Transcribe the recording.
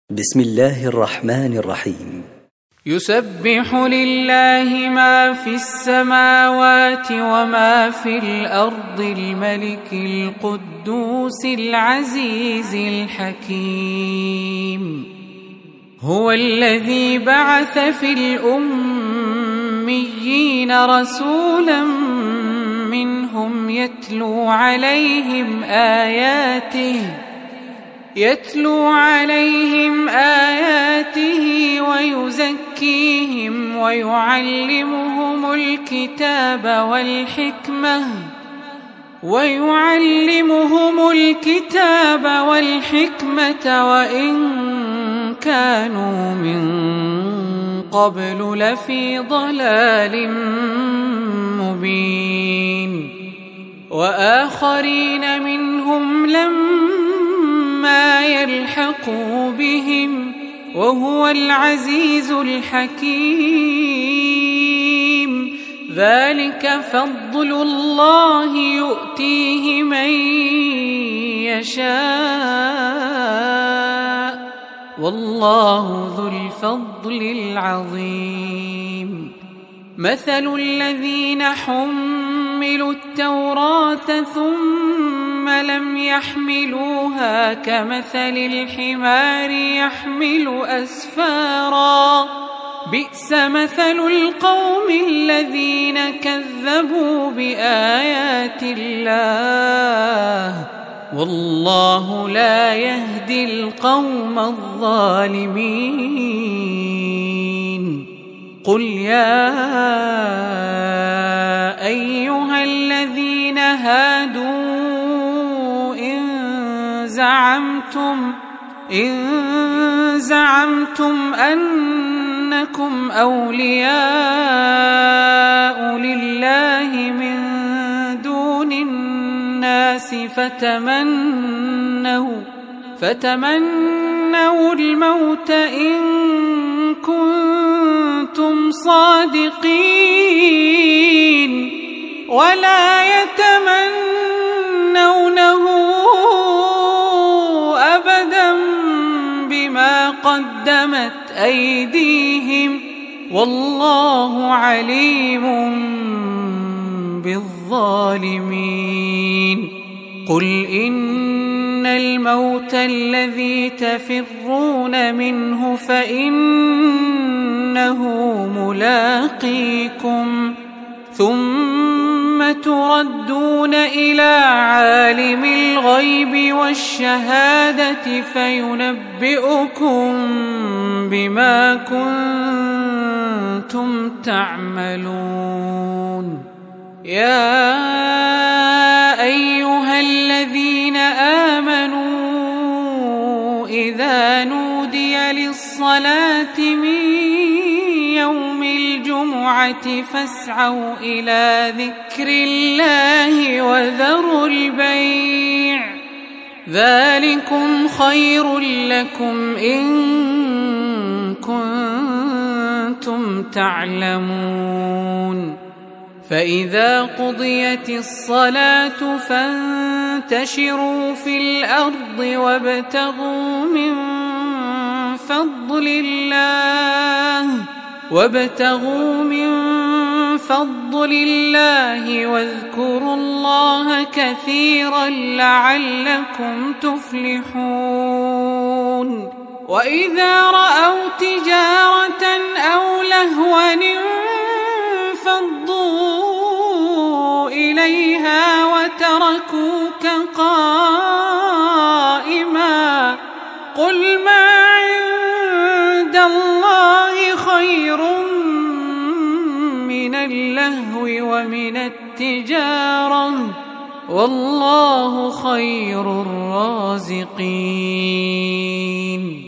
بسم الله الرحمن الرحيم. يسبح لله ما في السماوات وما في الأرض الملك القدوس العزيز الحكيم. هو الذي بعث في الأميين رسولا منهم يتلو عليهم آياته ويزكيهم ويعلمهم الكتاب والحكمة وإن كانوا من قبل لفي ضلال مبين. وآخرين منهم لما يلحقوا بهم وهو العزيز الحكيم. ذلك فضل الله يؤتيه من يشاء والله ذو الفضل العظيم. مثل الذين حملوا التوراة ثم لم يحملوها كمثل الحمار يحمل أسفارا بئس مثل القوم الذين كذبوا بآيات الله والله لا يهدي القوم الظالمين. قل يا أيها الذين هادوا إن زعمتم أنكم أولياء لله من دون الناس فتمنوا الموت إن كنتم صادقين ولا يتمنونه أبدا بما قدمت أيديهم والله عليم بالظالمين. قل إن الموت الذي تفرون منه فإنه ملاقيكم ثم تردون إلى عالم الغيب والشهادة فينبئكم بما كنتم تعملون. يا أيها الذين آمنوا إذا نودي للصلاة من يوم الجمعة فاسعوا إلى ذكر الله وذروا البيع ذلكم خير لكم إن كنتم تعلمون. فإذا قضيت الصلاة فانتشروا في الأرض وابتغوا من فضل الله واذكروا الله كثيرا لعلكم تفلحون. وإذا رأوا تجارة أو لهوا انفضوا إليها وتركوك قائما قل ما عند الله خير من اللهو ومن التجارة والله خير الرازقين.